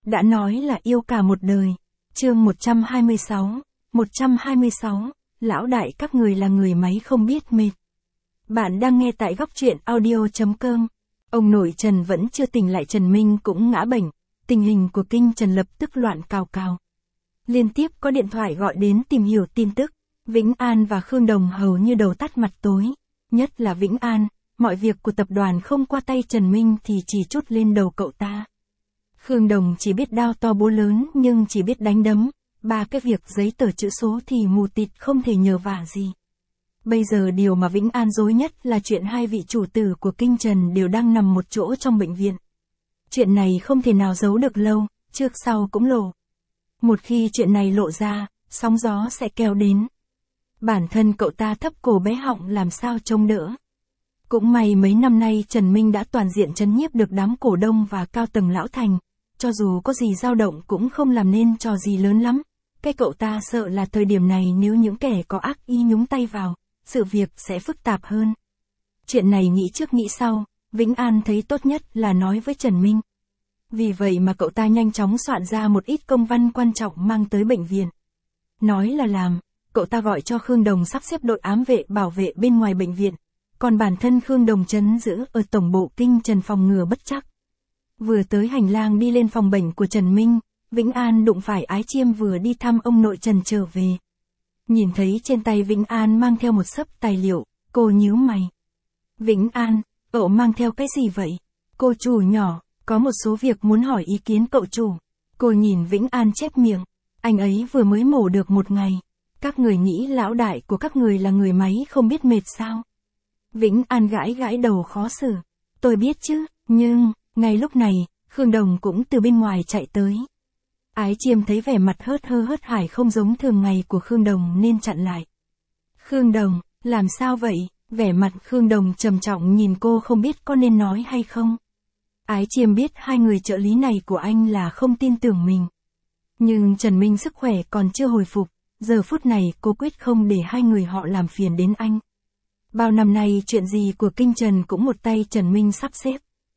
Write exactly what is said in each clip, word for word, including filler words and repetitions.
đã nói là yêu cả một đời. Chương một trăm hai mươi sáu, một trăm hai mươi sáu, lão đại các người là người máy không biết mệt. Bạn đang nghe tại góc truyện audio chấm com. Ông nội Trần vẫn chưa tỉnh lại, Trần Minh cũng ngã bệnh, tình hình của kinh Trần lập tức loạn cào cào. Liên tiếp có điện thoại gọi đến tìm hiểu tin tức, Vĩnh An và Khương Đồng hầu như đầu tắt mặt tối, nhất là Vĩnh An, mọi việc của tập đoàn không qua tay Trần Minh thì chỉ trút lên đầu cậu ta. Khương Đồng chỉ biết đao to búa lớn nhưng chỉ biết đánh đấm, ba cái việc giấy tờ chữ số thì mù tịt không thể nhờ vả gì. Bây giờ điều mà Vĩnh An rối nhất là chuyện hai vị chủ tử của kinh Trần đều đang nằm một chỗ trong bệnh viện. Chuyện này không thể nào giấu được lâu, trước sau cũng lộ. Một khi chuyện này lộ ra, sóng gió sẽ kéo đến. Bản thân cậu ta thấp cổ bé họng làm sao trông đỡ. Cũng may mấy năm nay Trần Minh đã toàn diện trấn nhiếp được đám cổ đông và cao tầng lão thành, cho dù có gì dao động cũng không làm nên trò gì lớn lắm. Cái cậu ta sợ là thời điểm này nếu những kẻ có ác ý nhúng tay vào, sự việc sẽ phức tạp hơn. Chuyện này nghĩ trước nghĩ sau, Vĩnh An thấy tốt nhất là nói với Trần Minh. Vì vậy mà cậu ta nhanh chóng soạn ra một ít công văn quan trọng mang tới bệnh viện. Nói là làm, cậu ta gọi cho Khương Đồng sắp xếp đội ám vệ bảo vệ bên ngoài bệnh viện, còn bản thân Khương Đồng trấn giữ ở tổng bộ kinh Trần phòng ngừa bất trắc. Vừa tới hành lang đi lên phòng bệnh của Trần Minh, Vĩnh An đụng phải Ái Chiêm vừa đi thăm ông nội Trần trở về. Nhìn thấy trên tay Vĩnh An mang theo một xấp tài liệu, cô nhíu mày. Vĩnh An, cậu mang theo cái gì vậy? Cô chủ nhỏ, có một số việc muốn hỏi ý kiến cậu chủ. Cô nhìn Vĩnh An chép miệng, anh ấy vừa mới mổ được một ngày. Các người nghĩ lão đại của các người là người máy không biết mệt sao? Vĩnh An gãi gãi đầu khó xử. Tôi biết chứ, nhưng, ngay lúc này, Khương Đồng cũng từ bên ngoài chạy tới. Ái Chiêm thấy vẻ mặt hớt hơ hớt hải không giống thường ngày của Khương Đồng nên chặn lại. Khương Đồng, làm sao vậy? Vẻ mặt Khương Đồng trầm trọng nhìn cô không biết có nên nói hay không. Ái Chiêm biết hai người trợ lý này của anh là không tin tưởng mình. Nhưng Trần Minh sức khỏe còn chưa hồi phục, giờ phút này cô quyết không để hai người họ làm phiền đến anh. Bao năm nay chuyện gì của kinh Trần cũng một tay Trần Minh sắp xếp.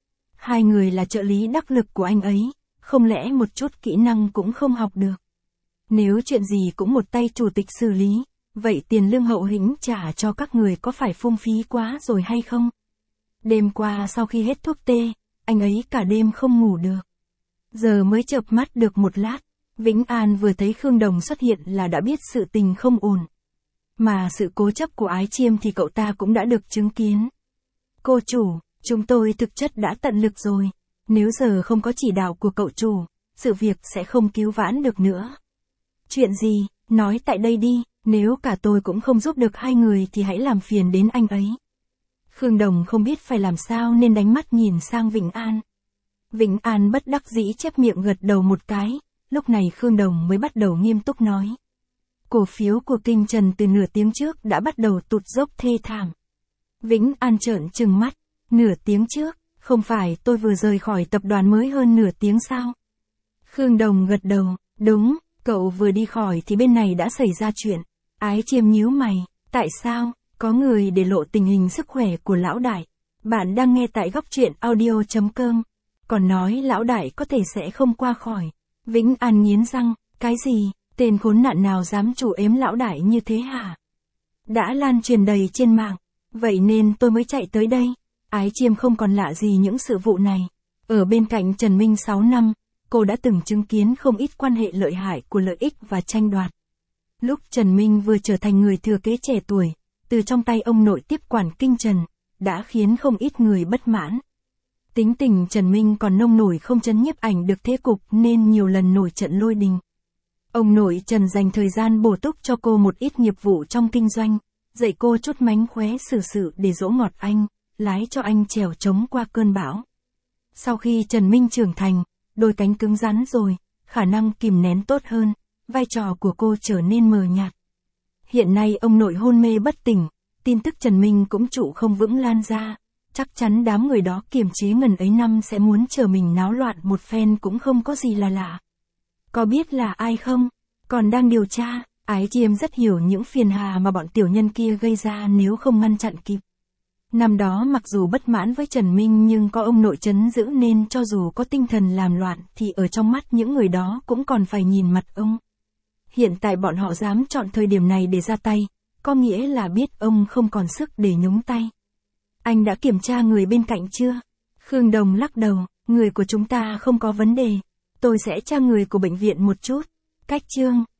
Hai người là trợ lý đắc lực của anh ấy, không lẽ một chút kỹ năng cũng không học được. Nếu chuyện gì cũng một tay chủ tịch xử lý, vậy tiền lương hậu hĩnh trả cho các người có phải phung phí quá rồi hay không? Đêm qua sau khi hết thuốc tê, anh ấy cả đêm không ngủ được. Giờ mới chợp mắt được một lát, Vĩnh An vừa thấy Khương Đồng xuất hiện là đã biết sự tình không ổn. Mà sự cố chấp của Ái Chiêm thì cậu ta cũng đã được chứng kiến. Cô chủ, chúng tôi thực chất đã tận lực rồi. Nếu giờ không có chỉ đạo của cậu chủ, sự việc sẽ không cứu vãn được nữa. Chuyện gì, nói tại đây đi, nếu cả tôi cũng không giúp được hai người thì hãy làm phiền đến anh ấy. Khương Đồng không biết phải làm sao nên đánh mắt nhìn sang Vĩnh An. Vĩnh An bất đắc dĩ chép miệng gật đầu một cái, lúc này Khương Đồng mới bắt đầu nghiêm túc nói. Cổ phiếu của kinh Trần từ nửa tiếng trước đã bắt đầu tụt dốc thê thảm. Vĩnh An trợn trừng mắt, nửa tiếng trước, không phải tôi vừa rời khỏi tập đoàn mới hơn nửa tiếng sao? Khương Đồng gật đầu, đúng, cậu vừa đi khỏi thì bên này đã xảy ra chuyện. Ái Chiêm nhíu mày, tại sao? Có người để lộ tình hình sức khỏe của lão đại. Bạn đang nghe tại góc truyện audio chấm com. Còn nói lão đại có thể sẽ không qua khỏi. Vĩnh An nghiến răng, cái gì? Tên khốn nạn nào dám chủ ếm lão đại như thế hả? Đã lan truyền đầy trên mạng, vậy nên tôi mới chạy tới đây. Ái Chiêm không còn lạ gì những sự vụ này. Ở bên cạnh Trần Minh sáu năm, cô đã từng chứng kiến không ít quan hệ lợi hại của lợi ích và tranh đoạt. Lúc Trần Minh vừa trở thành người thừa kế trẻ tuổi, từ trong tay ông nội tiếp quản kinh Trần, đã khiến không ít người bất mãn. Tính tình Trần Minh còn nông nổi không trấn nhiếp ảnh được thế cục nên nhiều lần nổi trận lôi đình. Ông nội Trần dành thời gian bổ túc cho cô một ít nghiệp vụ trong kinh doanh, dạy cô chút mánh khóe xử sự để dỗ ngọt anh, lái cho anh trèo trống qua cơn bão. Sau khi Trần Minh trưởng thành, đôi cánh cứng rắn rồi, khả năng kìm nén tốt hơn, vai trò của cô trở nên mờ nhạt. Hiện nay ông nội hôn mê bất tỉnh, tin tức Trần Minh cũng trụ không vững lan ra, chắc chắn đám người đó kiềm chế ngần ấy năm sẽ muốn chờ mình náo loạn một phen cũng không có gì là lạ. Có biết là ai không? Còn đang điều tra. Ái Chiêm rất hiểu những phiền hà mà bọn tiểu nhân kia gây ra nếu không ngăn chặn kịp. Năm đó mặc dù bất mãn với Trần Minh nhưng có ông nội trấn giữ nên cho dù có tinh thần làm loạn thì ở trong mắt những người đó cũng còn phải nhìn mặt ông. Hiện tại bọn họ dám chọn thời điểm này để ra tay, có nghĩa là biết ông không còn sức để nhúng tay. Anh đã kiểm tra người bên cạnh chưa? Khương Đồng lắc đầu, người của chúng ta không có vấn đề. Tôi sẽ tra người của bệnh viện một chút. Cách Trương.